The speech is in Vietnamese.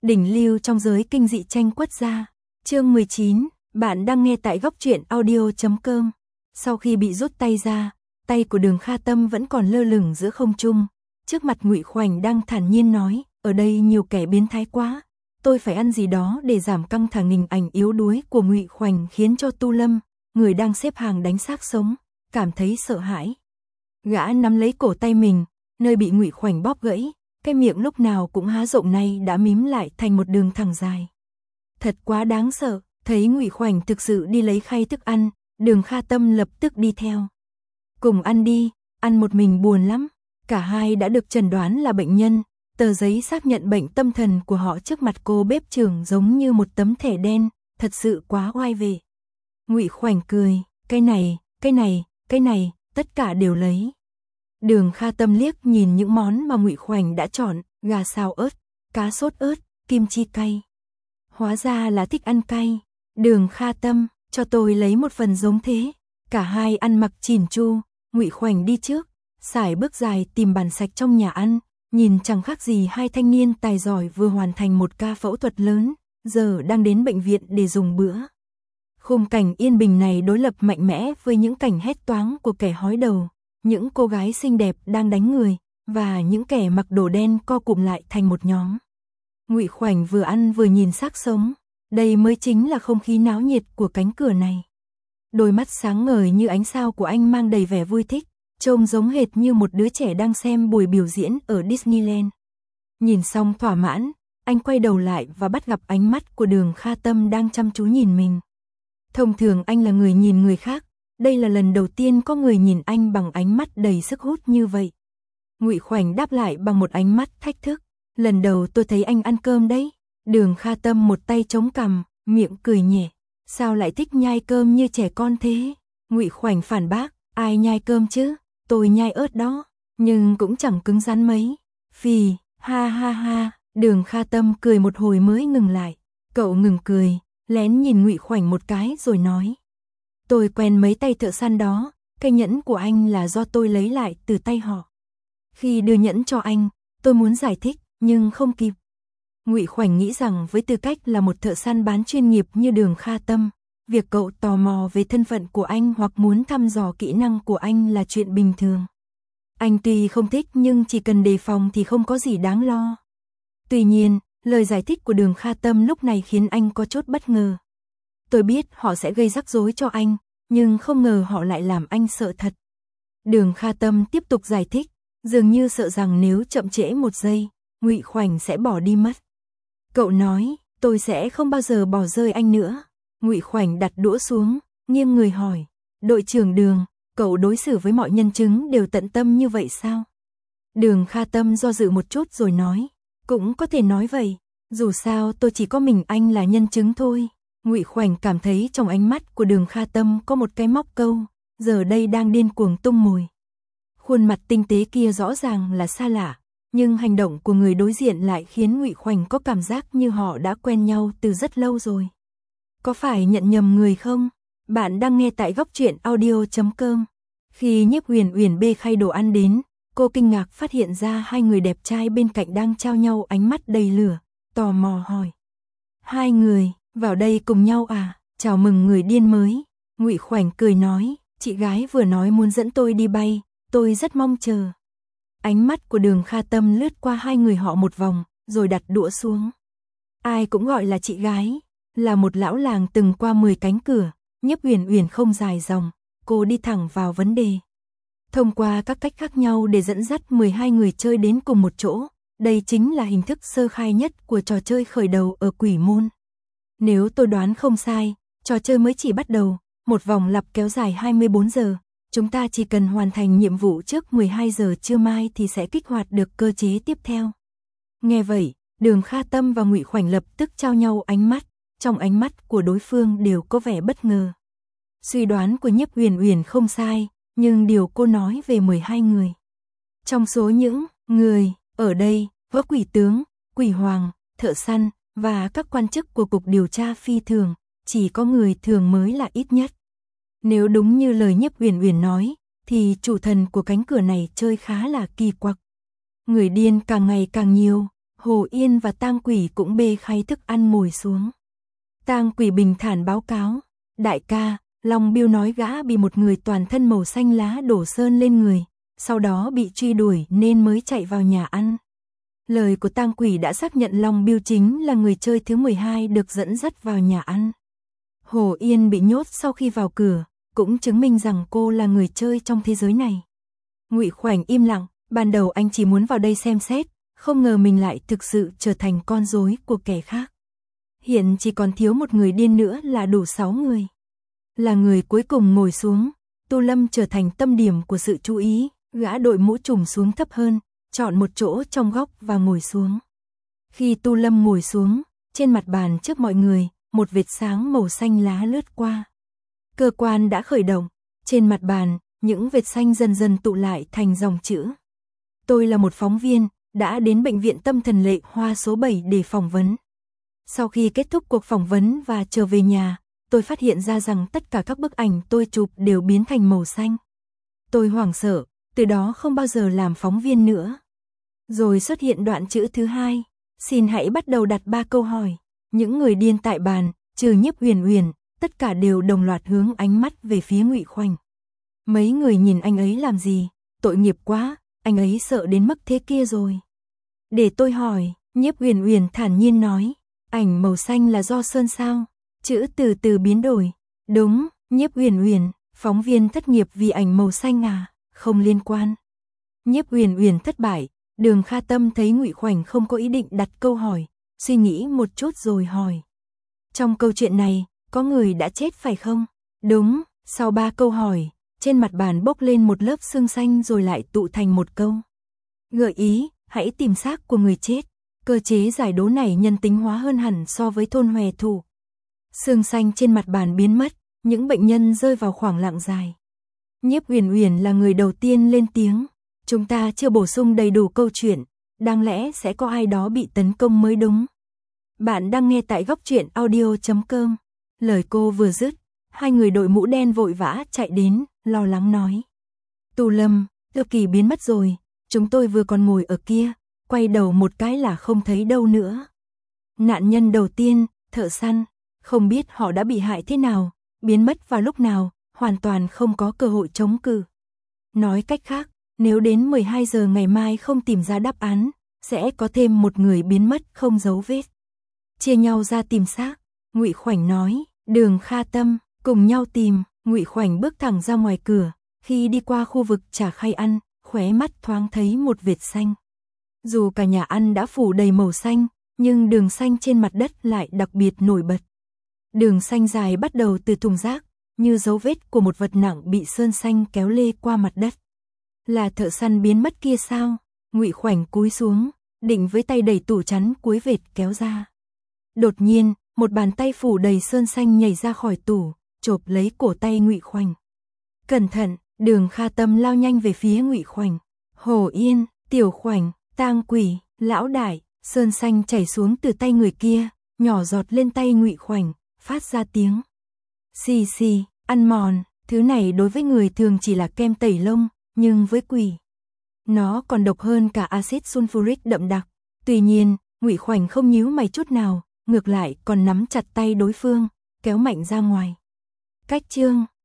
Đỉnh lưu trong giới kinh dị tranh quất gia. Chương 19, bạn đang nghe tại góc truyện audio.com. Sau khi bị rút tay ra, tay của Đường Kha Tâm vẫn còn lơ lửng giữa không trung. Trước mặt Ngụy Khoảnh đang thản nhiên nói, ở đây nhiều kẻ biến thái quá, tôi phải ăn gì đó để giảm căng thẳng. Hình ảnh yếu đuối của Ngụy Khoảnh khiến cho Tu Lâm, người đang xếp hàng đánh xác sống, cảm thấy sợ hãi. Gã nắm lấy cổ tay mình, nơi bị Ngụy Khoảnh bóp gãy, cái miệng lúc nào cũng há rộng này đã mím lại thành một đường thẳng dài. Thật quá đáng sợ. Thấy Ngụy Khoảnh thực sự đi lấy khay thức ăn, Đường Kha Tâm lập tức đi theo. Cùng ăn đi, ăn một mình buồn lắm. Cả hai đã được chẩn đoán là bệnh nhân, tờ giấy xác nhận bệnh tâm thần của họ trước mặt cô bếp trưởng giống như một tấm thẻ đen, thật sự quá oai vệ. Ngụy Khoảnh cười, cái này, tất cả đều lấy. Đường Kha Tâm liếc nhìn những món mà Ngụy Khoảnh đã chọn, gà xào ớt, cá sốt ớt, kim chi cay. Hóa ra là thích ăn cay. Đường Kha Tâm, cho tôi lấy một phần giống thế. Cả hai ăn mặc chỉn chu, Ngụy Khoảnh đi trước, sải bước dài tìm bàn sạch trong nhà ăn, nhìn chẳng khác gì hai thanh niên tài giỏi vừa hoàn thành một ca phẫu thuật lớn, giờ đang đến bệnh viện để dùng bữa. Khung cảnh yên bình này đối lập mạnh mẽ với những cảnh hét toáng của kẻ hói đầu, những cô gái xinh đẹp đang đánh người, và những kẻ mặc đồ đen co cụm lại thành một nhóm. Ngụy Khoảnh vừa ăn vừa nhìn xác sống, đây mới chính là không khí náo nhiệt của cánh cửa này. Đôi mắt sáng ngời như ánh sao của anh mang đầy vẻ vui thích, trông giống hệt như một đứa trẻ đang xem buổi biểu diễn ở Disneyland. Nhìn xong thỏa mãn, anh quay đầu lại và bắt gặp ánh mắt của Đường Kha Tâm đang chăm chú nhìn mình. Thông thường anh là người nhìn người khác, đây là lần đầu tiên có người nhìn anh bằng ánh mắt đầy sức hút như vậy. Ngụy Khoảnh đáp lại bằng một ánh mắt thách thức. Lần đầu tôi thấy anh ăn cơm đấy. Đường Kha Tâm một tay chống cằm, miệng cười nhẹ. Sao lại thích nhai cơm như trẻ con thế? Ngụy Khoảnh phản bác, ai nhai cơm chứ? Tôi nhai ớt đó, nhưng cũng chẳng cứng rắn mấy. Phì, ha ha ha. Đường Kha Tâm cười một hồi mới ngừng lại. Cậu ngừng cười, lén nhìn Ngụy Khoảnh một cái rồi nói. Tôi quen mấy tay thợ săn đó, cái nhẫn của anh là do tôi lấy lại từ tay họ. Khi đưa nhẫn cho anh, tôi muốn giải thích, nhưng không kịp. Ngụy Khoảnh nghĩ rằng với tư cách là một thợ săn bán chuyên nghiệp như Đường Kha Tâm, việc cậu tò mò về thân phận của anh hoặc muốn thăm dò kỹ năng của anh là chuyện bình thường. Anh tuy không thích nhưng chỉ cần đề phòng thì không có gì đáng lo. Tuy nhiên, lời giải thích của Đường Kha Tâm lúc này khiến anh có chút bất ngờ. Tôi biết họ sẽ gây rắc rối cho anh, nhưng không ngờ họ lại làm anh sợ thật. Đường Kha Tâm tiếp tục giải thích, dường như sợ rằng nếu chậm trễ một giây, Ngụy Khoảnh sẽ bỏ đi mất. Cậu nói, tôi sẽ không bao giờ bỏ rơi anh nữa. Ngụy Khoảnh đặt đũa xuống, nghiêng người hỏi, đội trưởng Đường, cậu đối xử với mọi nhân chứng đều tận tâm như vậy sao? Đường Kha Tâm do dự một chút rồi nói, cũng có thể nói vậy, dù sao tôi chỉ có mình anh là nhân chứng thôi. Ngụy Khoảnh cảm thấy trong ánh mắt của Đường Kha Tâm có một cái móc câu, giờ đây đang điên cuồng tung mồi. Khuôn mặt tinh tế kia rõ ràng là xa lạ, nhưng hành động của người đối diện lại khiến Ngụy Khoảnh có cảm giác như họ đã quen nhau từ rất lâu rồi. Có phải nhận nhầm người không? Bạn đang nghe tại góc truyện audio.com. Khi Nhiếp Uyển Uyển bê khay đồ ăn đến, cô kinh ngạc phát hiện ra hai người đẹp trai bên cạnh đang trao nhau ánh mắt đầy lửa, tò mò hỏi. Hai người, vào đây cùng nhau à? Chào mừng người điên mới. Ngụy Khoảnh cười nói, chị gái vừa nói muốn dẫn tôi đi bay, tôi rất mong chờ. Ánh mắt của Đường Kha Tâm lướt qua hai người họ một vòng, rồi đặt đũa xuống. Ai cũng gọi là chị gái, là một lão làng từng qua 10 cánh cửa, Nhiếp Uyển Uyển không dài dòng, cô đi thẳng vào vấn đề. Thông qua các cách khác nhau để dẫn dắt 12 người chơi đến cùng một chỗ, đây chính là hình thức sơ khai nhất của trò chơi khởi đầu ở Quỷ Môn. Nếu tôi đoán không sai, trò chơi mới chỉ bắt đầu, một vòng lặp kéo dài 24 giờ. Chúng ta chỉ cần hoàn thành nhiệm vụ trước 12 giờ trưa mai thì sẽ kích hoạt được cơ chế tiếp theo. Nghe vậy, Đường Kha Tâm và Ngụy Khoảnh lập tức trao nhau ánh mắt, trong ánh mắt của đối phương đều có vẻ bất ngờ. Suy đoán của Nhiếp Uyển Uyển không sai, nhưng điều cô nói về 12 người. Trong số những người ở đây, có quỷ tướng, quỷ hoàng, thợ săn và các quan chức của Cục Điều tra Phi Thường, chỉ có người thường mới là ít nhất. Nếu đúng như lời Nhiếp Uyển Uyển nói, thì chủ thần của cánh cửa này chơi khá là kỳ quặc. Người điên càng ngày càng nhiều, Hồ Yên và Tang Quỷ cũng bê khay thức ăn ngồi xuống. Tang Quỷ bình thản báo cáo, đại ca, Long Biêu nói gã bị một người toàn thân màu xanh lá đổ sơn lên người, sau đó bị truy đuổi nên mới chạy vào nhà ăn. Lời của Tang Quỷ đã xác nhận Long Biêu chính là người chơi thứ 12 được dẫn dắt vào nhà ăn. Hồ Yên bị nhốt sau khi vào cửa, cũng chứng minh rằng cô là người chơi trong thế giới này. Ngụy Khoảnh im lặng, ban đầu anh chỉ muốn vào đây xem xét, không ngờ mình lại thực sự trở thành con rối của kẻ khác. Hiện chỉ còn thiếu một người điên nữa là đủ 6 người. Là người cuối cùng ngồi xuống, Tu Lâm trở thành tâm điểm của sự chú ý, gã đội mũ trùm xuống thấp hơn, chọn một chỗ trong góc và ngồi xuống. Khi Tu Lâm ngồi xuống, trên mặt bàn trước mọi người, một vệt sáng màu xanh lá lướt qua. Cơ quan đã khởi động, trên mặt bàn, những vệt xanh dần dần tụ lại thành dòng chữ. Tôi là một phóng viên, đã đến bệnh viện tâm thần Lệ Hoa số 7 để phỏng vấn. Sau khi kết thúc cuộc phỏng vấn và trở về nhà, tôi phát hiện ra rằng tất cả các bức ảnh tôi chụp đều biến thành màu xanh. Tôi hoảng sợ, từ đó không bao giờ làm phóng viên nữa. Rồi xuất hiện đoạn chữ thứ 2, xin hãy bắt đầu đặt 3 câu hỏi. Những người điên tại bàn, trừ Nhiếp Huyền Huyền, tất cả đều đồng loạt hướng ánh mắt về phía Ngụy Khoảnh. Mấy người nhìn anh ấy làm gì, tội nghiệp quá, anh ấy sợ đến mức thế kia rồi. Để tôi hỏi, Nhiếp Huyền Huyền thản nhiên nói, ảnh màu xanh là do sơn sao? Chữ từ từ biến đổi. Đúng, Nhiếp Huyền Huyền, phóng viên thất nghiệp vì ảnh màu xanh à? Không liên quan. Nhiếp Huyền Huyền thất bại. Đường Kha Tâm thấy Ngụy Khoảnh không có ý định đặt câu hỏi, suy nghĩ một chút rồi hỏi. Trong câu chuyện này, có người đã chết phải không? Đúng, sau 3 câu hỏi, trên mặt bàn bốc lên một lớp sương xanh rồi lại tụ thành một câu. Gợi ý, hãy tìm xác của người chết. Cơ chế giải đố này nhân tính hóa hơn hẳn so với thôn hòe thủ. Sương xanh trên mặt bàn biến mất, những bệnh nhân rơi vào khoảng lặng dài. Nhiếp Huyền Huyền là người đầu tiên lên tiếng. Chúng ta chưa bổ sung đầy đủ câu chuyện, đáng lẽ sẽ có ai đó bị tấn công mới đúng. Bạn đang nghe tại góc truyện audio.com. Lời cô vừa dứt, 2 người đội mũ đen vội vã chạy đến, lo lắng nói. Tu Lâm, Tiêu Kỳ biến mất rồi, chúng tôi vừa còn ngồi ở kia, quay đầu một cái là không thấy đâu nữa. Nạn nhân đầu tiên, thợ săn, không biết họ đã bị hại thế nào, biến mất vào lúc nào, hoàn toàn không có cơ hội chống cự. Nói cách khác, nếu đến 12 giờ ngày mai không tìm ra đáp án, sẽ có thêm một người biến mất không dấu vết. Chia nhau ra tìm xác, Ngụy Khoảnh nói, Đường Kha Tâm, cùng nhau tìm. Ngụy Khoảnh bước thẳng ra ngoài cửa, khi đi qua khu vực trà khay ăn, khóe mắt thoáng thấy một vệt xanh. Dù cả nhà ăn đã phủ đầy màu xanh, nhưng đường xanh trên mặt đất lại đặc biệt nổi bật. Đường xanh dài bắt đầu từ thùng rác, như dấu vết của một vật nặng bị sơn xanh kéo lê qua mặt đất. Là thợ săn biến mất kia sao? Ngụy Khoảnh cúi xuống, định với tay đẩy tủ chắn cuối vệt kéo ra. Đột nhiên, một bàn tay phủ đầy sơn xanh nhảy ra khỏi tủ, chộp lấy cổ tay Ngụy Khoảnh. Cẩn thận, Đường Kha Tâm lao nhanh về phía Ngụy Khoảnh. Hồ Yên, Tiểu Khoảnh, Tang Quỷ, Lão Đại, sơn xanh chảy xuống từ tay người kia, nhỏ giọt lên tay Ngụy Khoảnh, phát ra tiếng xì xì, ăn mòn. Thứ này đối với người thường chỉ là kem tẩy lông, nhưng với quỷ, nó còn độc hơn cả axit sulfuric đậm đặc. Tuy nhiên, Ngụy Khoảnh không nhíu mày chút nào, ngược lại còn nắm chặt tay đối phương, kéo mạnh ra ngoài. Cách chương